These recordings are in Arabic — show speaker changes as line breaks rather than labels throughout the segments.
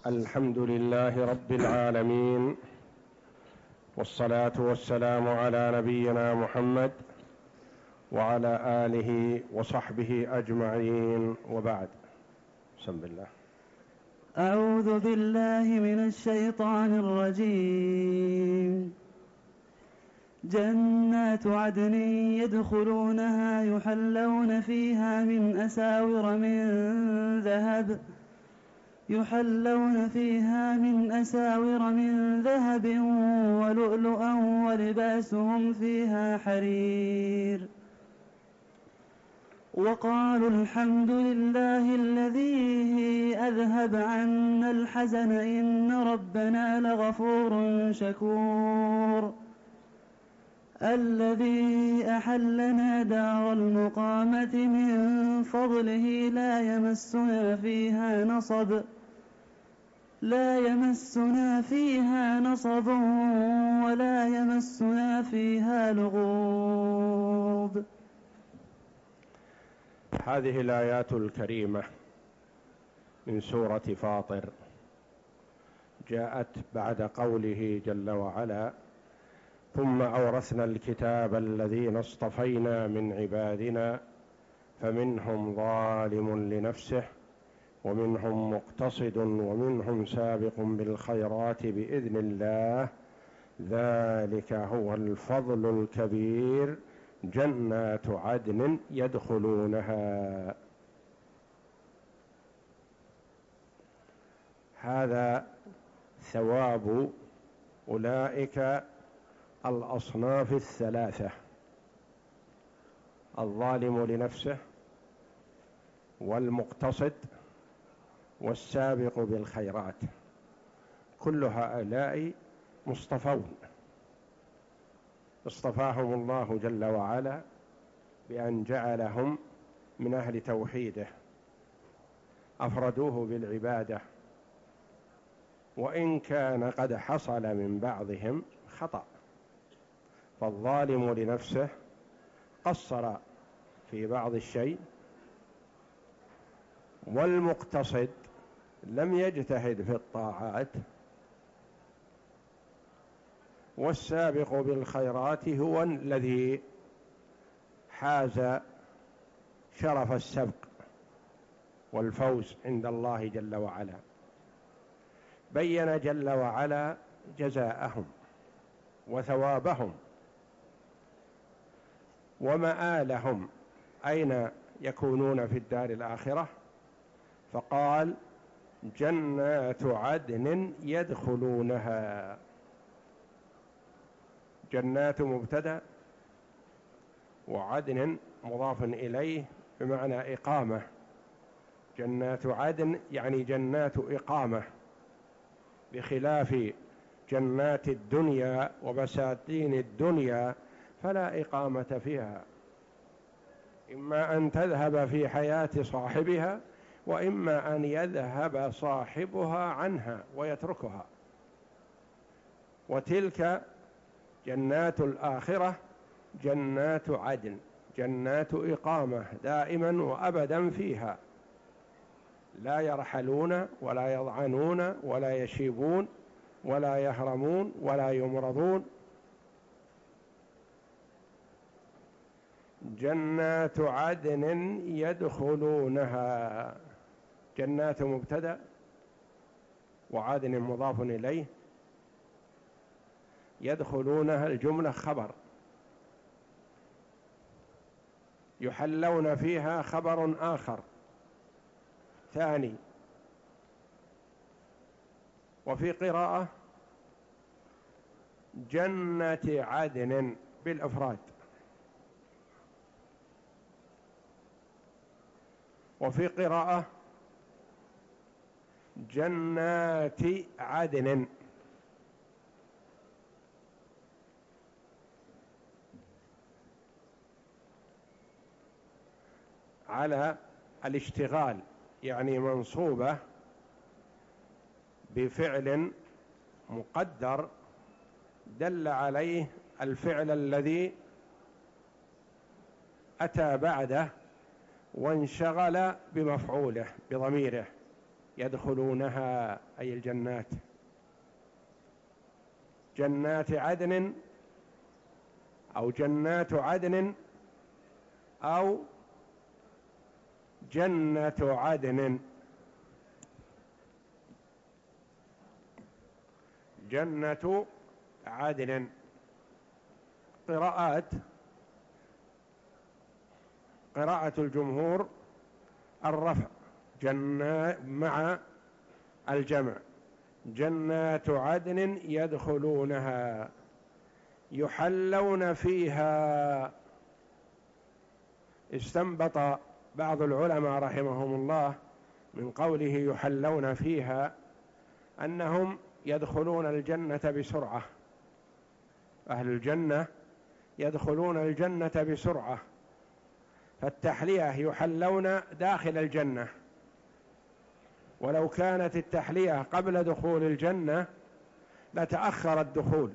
الحمد لله رب العالمين، والصلاة والسلام على نبينا محمد وعلى آله وصحبه أجمعين، وبعد. بسم الله.
أعوذ بالله من الشيطان الرجيم. جنات عدن يدخلونها يحلون فيها من أساور من ذهب ولؤلؤا ولباسهم فيها حرير. وقالوا الحمد لله الذي أذهب عنا الحزن إن ربنا لغفور شكور. الذي أحلنا دار المقامة من فضله لا يمسنا فيها نصب ولا يمسنا فيها لغوب.
هذه الآيات الكريمة من سورة فاطر جاءت بعد قوله جل وعلا: ثم أورثنا الكتاب الذين اصطفينا من عبادنا فمنهم ظالم لنفسه ومنهم مقتصد ومنهم سابق بالخيرات بإذن الله ذلك هو الفضل الكبير جنات عدن يدخلونها. هذا ثواب أولئك الأصناف الثلاثة: الظالم لنفسه والمقتصد والسابق بالخيرات. كل هؤلاء مصطفون، اصطفاهم الله جل وعلا بأن جعلهم من أهل توحيده، أفردوه بالعبادة، وإن كان قد حصل من بعضهم خطأ. فالظالم لنفسه قصر في بعض الشيء، والمقتصد لم يجتهد في الطاعات، والسابق بالخيرات هو الذي حاز شرف السبق والفوز عند الله جل وعلا. بين جل وعلا جزاءهم وثوابهم ومآلهم أين يكونون في الدار الآخرة، فقال: جنات عدن يدخلونها. جنات مبتدأ، وعدن مضاف إليه بمعنى إقامة. جنات عدن يعني جنات إقامة، بخلاف جنات الدنيا وبساتين الدنيا فلا إقامة فيها، إما أن تذهب في حياة صاحبها، وإما أن يذهب صاحبها عنها ويتركها. وتلك جنات الآخرة جنات عدن، جنات إقامة دائما وأبدا فيها، لا يرحلون ولا يضعنون ولا يشيبون ولا يهرمون ولا يمرضون. جنات عدن يدخلونها. جنات مبتدأ، وعدن مضاف إليه، يدخلونها الجملة خبر، يحلون فيها خبر آخر ثاني. وفي قراءة جنة عدن بالإفراد، وفي قراءة جنات عدن. على الاشتغال، يعني منصوبة بفعل مقدر دل عليه الفعل الذي أتى بعده وانشغل بمفعوله بضميره، يدخلونها أي الجنات، جنات عدن أو جنات عدن أو جنة عدن. جنة عدن قراءة الجمهور الرفع مع الجمع، جنات عدن يدخلونها يحلون فيها. استنبط بعض العلماء رحمهم الله من قوله يحلون فيها أنهم يدخلون الجنة بسرعة، أهل الجنة يدخلون الجنة بسرعة، فالتحلية يحلون داخل الجنة، ولو كانت التحلية قبل دخول الجنة لتأخر الدخول.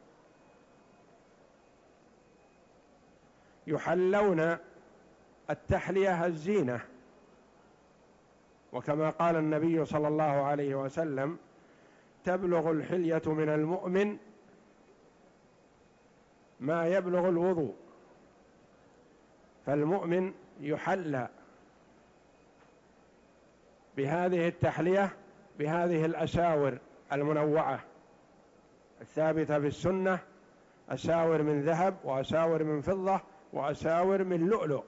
يحلون التحلية الزينة، وكما قال النبي صلى الله عليه وسلم تبلغ الحلية من المؤمن ما يبلغ الوضوء، فالمؤمن يحلى بهذه التحلية بهذه الأساور المنوعة الثابتة في السنة، أساور من ذهب وأساور من فضة وأساور من لؤلؤ.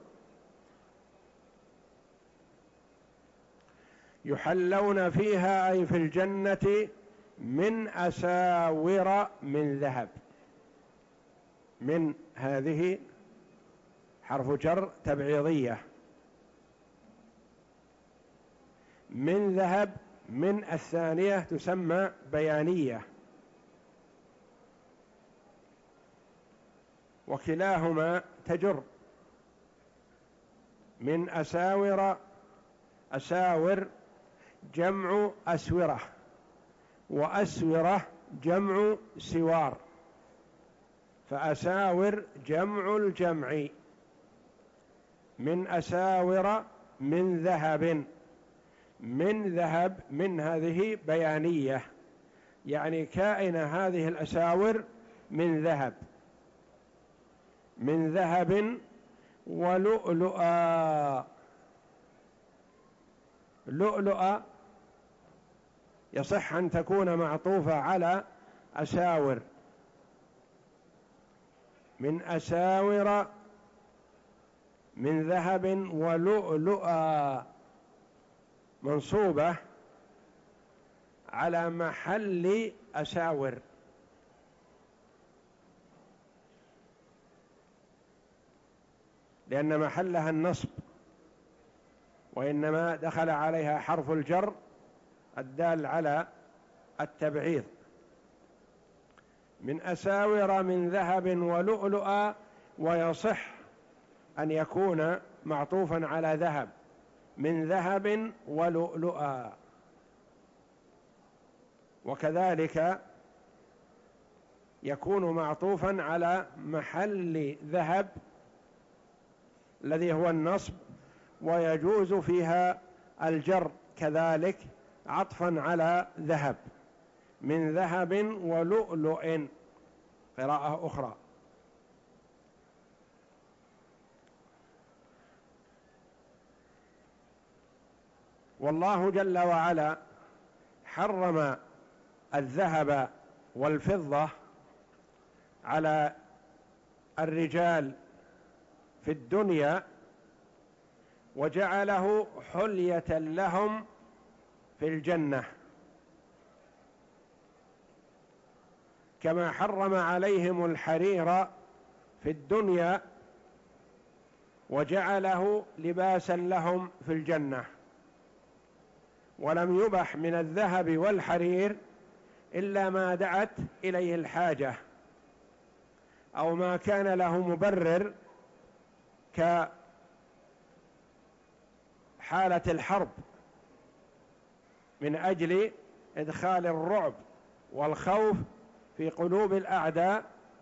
يحلون فيها أي في الجنة من أساور من ذهب، من هذه حرف جر تبعيضية، من ذهب، من الثانية تسمى بيانية، وكلاهما تجر. من أساور، أساور جمع أسورة، وأسورة جمع سوار، فأساور جمع الجمع. من أساور من ذهب، من ذهب، من هذه بيانية، يعني كائن هذه الأساور من ذهب، من ذهب ولؤلؤا. لؤلؤا يصح أن تكون معطوفة على أساور، من أساور من ذهب ولؤلؤا، منصوبة على محل أساور، لأن محلها النصب، وإنما دخل عليها حرف الجر الدال على التبعيض. من أساور من ذهب ولؤلؤا، ويصح أن يكون معطوفا على ذهب، من ذهب ولؤلؤا. وكذلك يكون معطوفا على محل ذهب الذي هو النصب، ويجوز فيها الجر كذلك عطفا على ذهب، من ذهب ولؤلؤ، قراءة أخرى. والله جل وعلا حرم الذهب والفضة على الرجال في الدنيا، وجعله حلية لهم في الجنة، كما حرم عليهم الحرير في الدنيا وجعله لباسا لهم في الجنة. ولم يبح من الذهب والحرير إلا ما دعت إليه الحاجة، أو ما كان له مبرر كحالة الحرب من أجل إدخال الرعب والخوف في قلوب الأعداء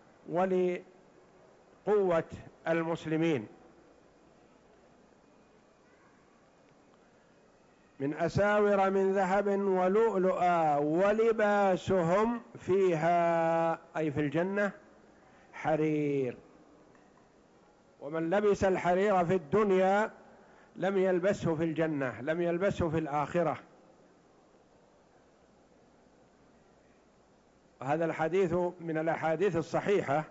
ولقوة المسلمين. من أساور من ذهب ولؤلؤا ولباسهم فيها أي في الجنة حرير. ومن لبس الحرير في الدنيا لم يلبسه في الجنة، لم يلبسه في الآخرة. هذا الحديث من الأحاديث الصحيحة.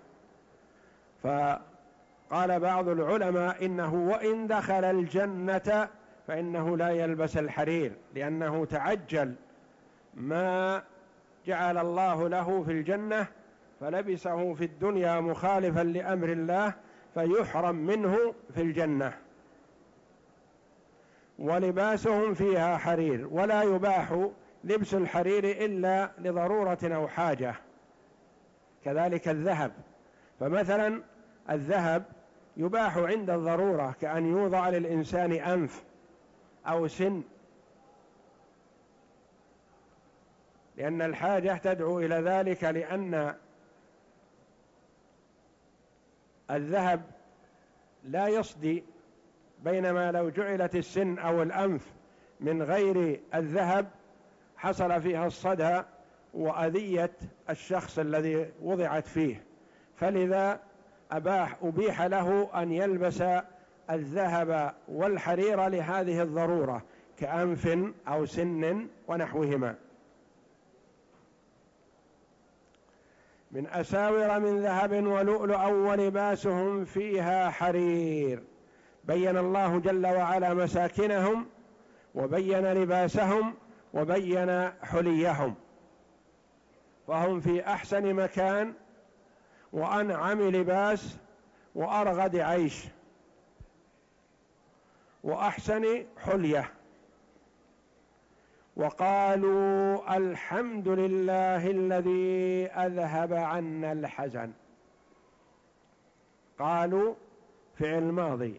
فقال بعض العلماء إنه وإن دخل الجنة فإنه لا يلبس الحرير، لأنه تعجل ما جعل الله له في الجنة فلبسه في الدنيا مخالفا لأمر الله فيحرم منه في الجنة. ولباسهم فيها حرير، ولا يباح لبس الحرير إلا لضرورة أو حاجة. كذلك الذهب، فمثلا الذهب يباح عند الضرورة، كأن يوضع للإنسان أنف أو سن، لأن الحاجة تدعو إلى ذلك، لأن الذهب لا يصدي، بينما لو جعلت السن أو الأنف من غير الذهب حصل فيها الصدى وأذية الشخص الذي وضعت فيه. فلذا أبيح له أن يلبس الذهب والحرير لهذه الضرورة، كأنف أو سن ونحوهما. من أساور من ذهب ولؤلؤا ولباسهم فيها حرير. بين الله جل وعلا مساكنهم، وبين لباسهم، وبين حليهم، فهم في أحسن مكان وأنعم لباس وأرغد عيش وأحسن حلية. وقالوا الحمد لله الذي أذهب عنا الحزن. قالوا فعل ماضي،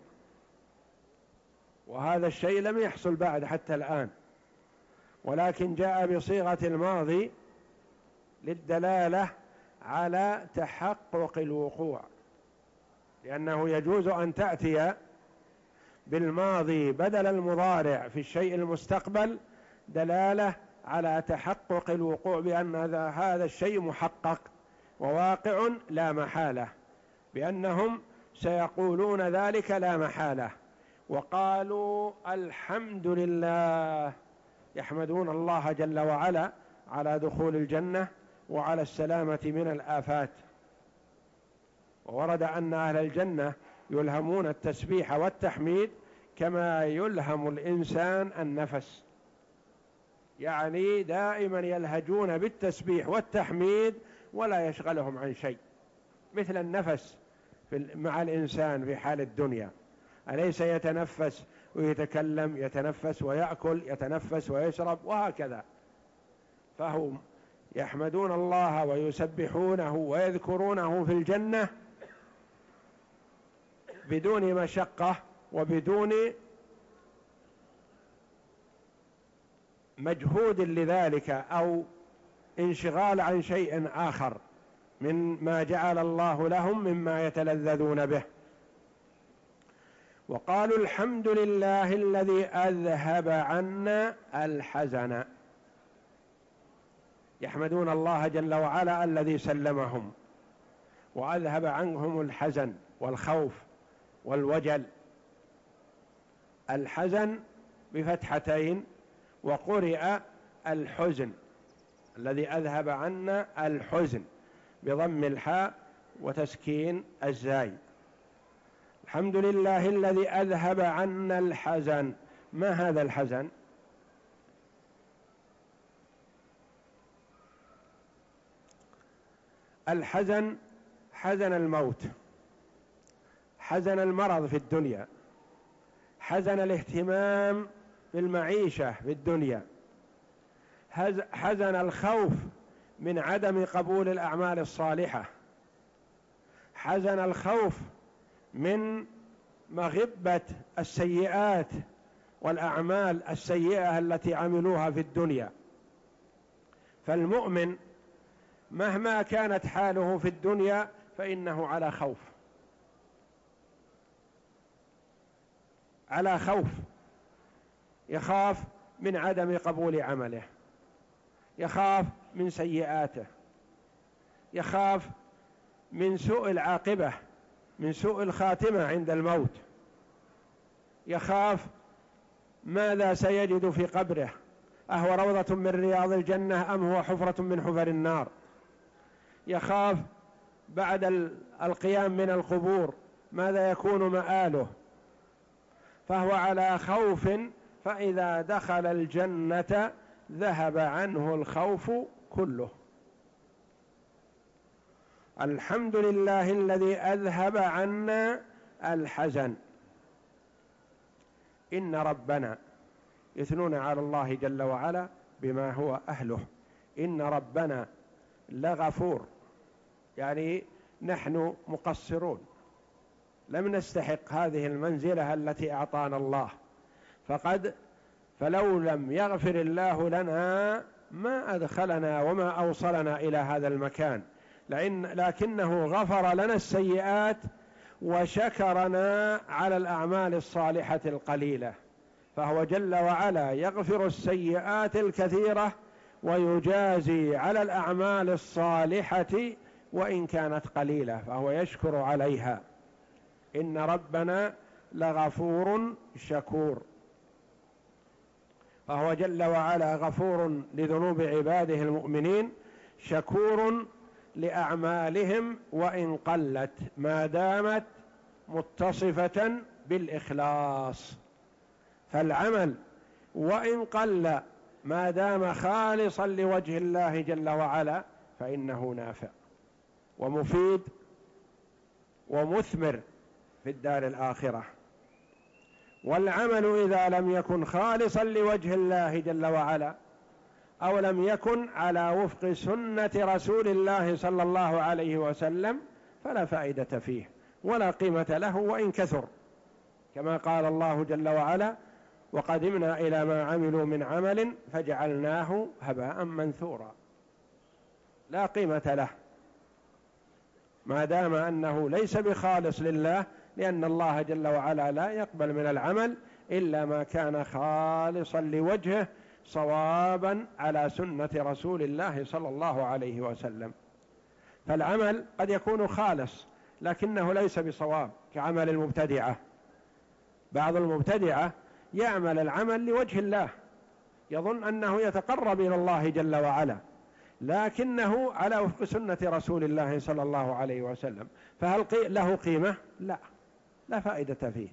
وهذا الشيء لم يحصل بعد حتى الآن، ولكن جاء بصيغة الماضي للدلالة على تحقق الوقوع، لأنه يجوز أن تأتي بالماضي بدل المضارع في الشيء المستقبل دلالة على تحقق الوقوع، بأن هذا الشيء محقق وواقع لا محالة، بأنهم سيقولون ذلك لا محالة. وقالوا الحمد لله، يحمدون الله جل وعلا على دخول الجنة وعلى السلامة من الآفات. وورد أن أهل الجنة يلهمون التسبيح والتحميد كما يلهم الإنسان النفس، يعني دائما يلهجون بالتسبيح والتحميد ولا يشغلهم عن شيء، مثل النفس مع الإنسان في حال الدنيا، أليس يتنفس ويتكلم، يتنفس ويأكل، يتنفس ويشرب، وهكذا. فهم يحمدون الله ويسبحونه ويذكرونه في الجنة بدون مشقة وبدون مجهود لذلك أو انشغال عن شيء آخر من ما جعل الله لهم مما يتلذذون به. وقالوا الحمد لله الذي أذهب عنا الحزن، يحمدون الله جل وعلا الذي سلمهم وأذهب عنهم الحزن والخوف والوجل. الحزن بفتحتين، وقرئ الحزن، الذي أذهب عنا الحزن بضم الحاء وتسكين الزاي. الحمد لله الذي أذهب عنا الحزن. ما هذا الحزن؟ الحزن حزن الموت، حزن المرض في الدنيا، حزن الاهتمام بالمعيشة في الدنيا، حزن الخوف من عدم قبول الأعمال الصالحة، حزن الخوف من مغبة السيئات والأعمال السيئة التي عملوها في الدنيا. فالمؤمن مهما كانت حاله في الدنيا فإنه على خوف، على خوف، يخاف من عدم قبول عمله، يخاف من سيئاته، يخاف من سوء العاقبة، من سوء الخاتمة عند الموت، يخاف ماذا سيجد في قبره، أهو روضة من رياض الجنة أم هو حفرة من حفر النار، يخاف بعد القيام من القبور ماذا يكون مآله، فهو على خوف، فإذا دخل الجنة ذهب عنه الخوف كله. الحمد لله الذي أذهب عنا الحزن. إن ربنا، يثنون على الله جل وعلا بما هو أهله. إن ربنا لغفور، يعني نحن مقصرون، لم نستحق هذه المنزلة التي أعطانا الله، فلو لم يغفر الله لنا ما أدخلنا وما أوصلنا إلى هذا المكان، لكنه غفر لنا السيئات وشكرنا على الأعمال الصالحة القليلة، فهو جل وعلا يغفر السيئات الكثيرة ويجازي على الأعمال الصالحة وإن كانت قليلة، فهو يشكر عليها. إن ربنا لغفور شكور، فهو جل وعلا غفور لذنوب عباده المؤمنين، شكور لأعمالهم وإن قلت، ما دامت متصفة بالإخلاص. فالعمل وإن قل ما دام خالصا لوجه الله جل وعلا فإنه نافع ومفيد ومثمر في الدار الآخرة. والعمل إذا لم يكن خالصا لوجه الله جل وعلا أو لم يكن على وفق سنة رسول الله صلى الله عليه وسلم فلا فائدة فيه ولا قيمة له وإن كثر، كما قال الله جل وعلا: وقدمنا إلى ما عملوا من عمل فجعلناه هباء منثورا. لا قيمة له ما دام أنه ليس بخالص لله، لأن الله جل وعلا لا يقبل من العمل إلا ما كان خالصا لوجهه صوابا على سنة رسول الله صلى الله عليه وسلم. فالعمل قد يكون خالص لكنه ليس بصواب، كعمل المبتدعة. بعض المبتدعة يعمل العمل لوجه الله، يظن أنه يتقرب إلى الله جل وعلا، لكنه على وفق سنة رسول الله صلى الله عليه وسلم، فهل له قيمة؟ لا فائدة فيه.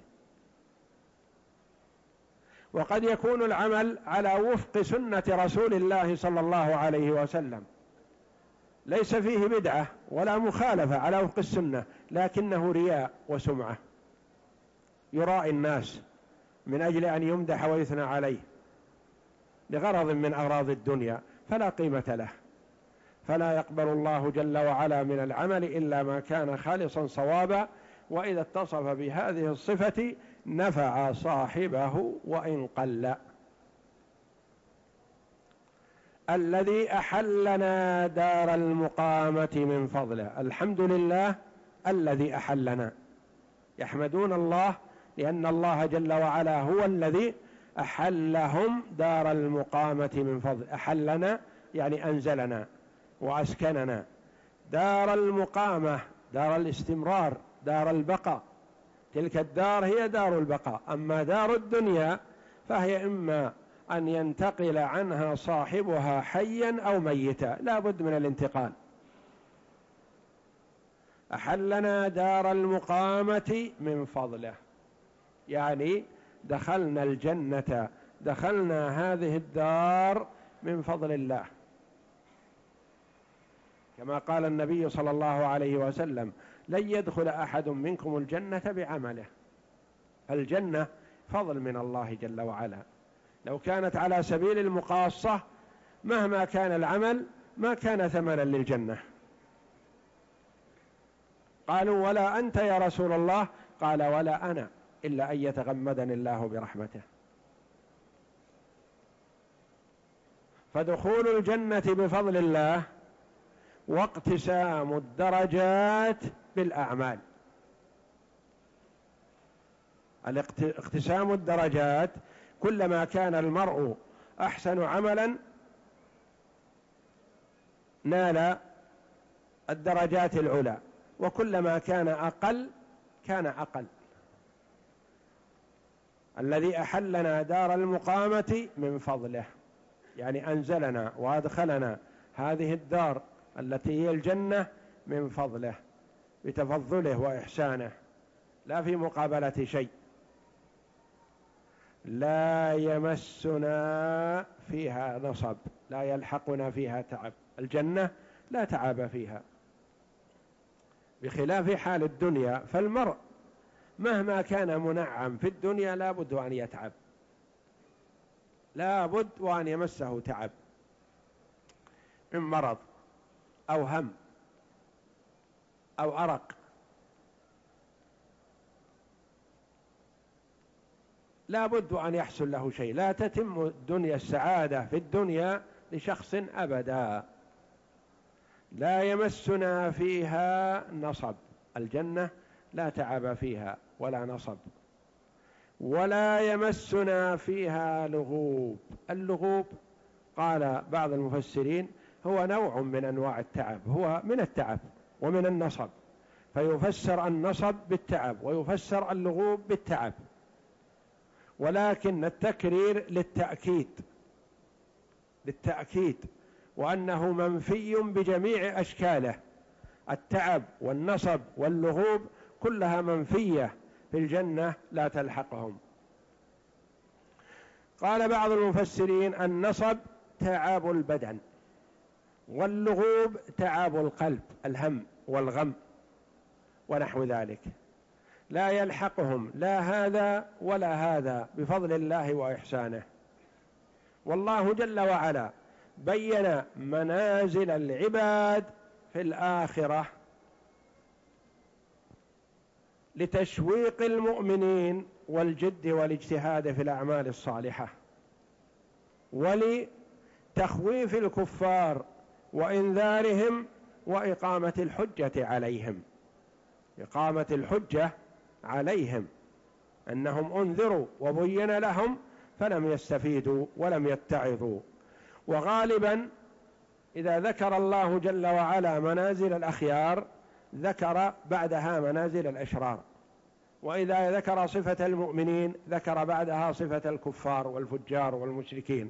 وقد يكون العمل على وفق سنة رسول الله صلى الله عليه وسلم، ليس فيه بدعة ولا مخالفة، على وفق السنة، لكنه رياء وسمعة، يرائي الناس من أجل أن يمدح ويثنى عليه لغرض من أغراض الدنيا، فلا قيمة له. فلا يقبل الله جل وعلا من العمل إلا ما كان خالصا صوابا، وإذا اتصف بهذه الصفة نفع صاحبه وإن قل. الذي أحلنا دار المقامة من فضله. الحمد لله الذي أحلنا، يحمدون الله لأن الله جل وعلا هو الذي أحلهم دار المقامة من فضله. أحلنا يعني أنزلنا وأسكننا. دار المقامة دار الاستمرار، دار البقاء، تلك الدار هي دار البقاء. أما دار الدنيا فهي إما أن ينتقل عنها صاحبها حيا أو ميتا، لا بد من الانتقال. أحلنا دار المقامة من فضله، يعني دخلنا الجنة، دخلنا هذه الدار من فضل الله، كما قال النبي صلى الله عليه وسلم: لن يدخل أحد منكم الجنة بعمله. الجنة فضل من الله جل وعلا، لو كانت على سبيل المقاصة مهما كان العمل ما كان ثمنا للجنة. قالوا: ولا أنت يا رسول الله؟ قال: ولا أنا، إلا أن يتغمدني الله برحمته. فدخول الجنة بفضل الله واقتسام الدرجات بالأعمال. اقتسام الدرجات، كلما كان المرء أحسن عملا نال الدرجات العلى، وكلما كان أقل كان أقل. الذي أحلنا دار المقامة من فضله، يعني أنزلنا وأدخلنا هذه الدار التي هي الجنة من فضله بتفضله وإحسانه، لا في مقابلة شيء. لا يمسنا فيها نصب، لا يلحقنا فيها تعب. الجنة لا تعب فيها، بخلاف حال الدنيا، فالمرء مهما كان منعم في الدنيا لا بد أن يتعب، لا بد وأن يمسه تعب من مرض أو هم أو أرق، لا بد أن يحصل له شيء. لا تتم الدنيا السعادة في الدنيا لشخص أبدا. لا يمسنا فيها نصب، الجنة لا تعب فيها ولا نصب. ولا يمسنا فيها لغوب. اللغوب قال بعض المفسرين هو نوع من أنواع التعب، هو من التعب ومن النصب، فيفسر النصب بالتعب ويفسر اللغوب بالتعب، ولكن التكرير للتأكيد وأنه منفي بجميع أشكاله. التعب والنصب واللغوب كلها منفية في الجنة لا تلحقهم. قال بعض المفسرين النصب تعب البدن، واللغوب تعب القلب، الهم والغم ونحو ذلك، لا يلحقهم لا هذا ولا هذا بفضل الله وإحسانه. والله جل وعلا بين منازل العباد في الآخرة لتشويق المؤمنين والجد والاجتهاد في الأعمال الصالحة، ولتخويف الكفار وإنذارهم وإقامة الحجة عليهم. إقامة الحجة عليهم أنهم أنذروا وبين لهم فلم يستفيدوا ولم يتعظوا. وغالبا إذا ذكر الله جل وعلا منازل الأخيار ذكر بعدها منازل الأشرار، وإذا ذكر صفة المؤمنين ذكر بعدها صفة الكفار والفجار والمشركين،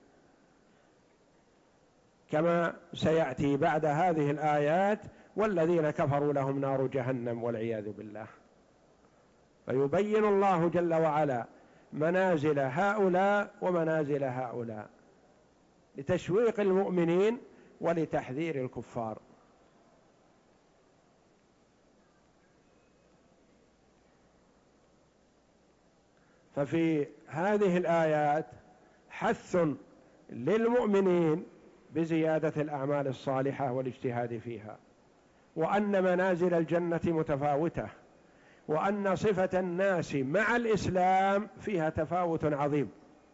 كما سيأتي بعد هذه الآيات والذين كفروا لهم نار جهنم والعياذ بالله. فيبين الله جل وعلا منازل هؤلاء ومنازل هؤلاء لتشويق المؤمنين ولتحذير الكفار. ففي هذه الآيات حث للمؤمنين بزيادة الأعمال الصالحة والاجتهاد فيها، وأن منازل الجنة متفاوتة، وأن صفة الناس مع الإسلام فيها تفاوت عظيم.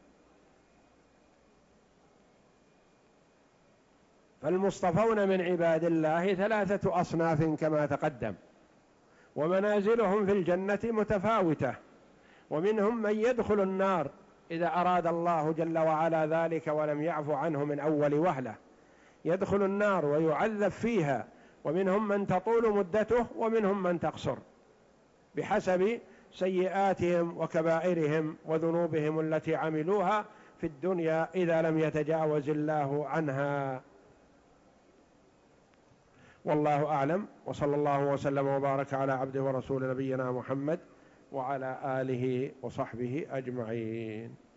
فالمصطفون من عباد الله 3 أصناف كما تقدم، ومنازلهم في الجنة متفاوتة، ومنهم من يدخل النار إذا أراد الله جل وعلا ذلك ولم يعف عنه من أول وهلة، يدخل النار ويعذب فيها، ومنهم من تطول مدته ومنهم من تقصر بحسب سيئاتهم وكبائرهم وذنوبهم التي عملوها في الدنيا إذا لم يتجاوز الله عنها. والله أعلم، وصلى الله وسلم وبارك على عبده ورسول نبينا محمد وعلى آله وصحبه أجمعين.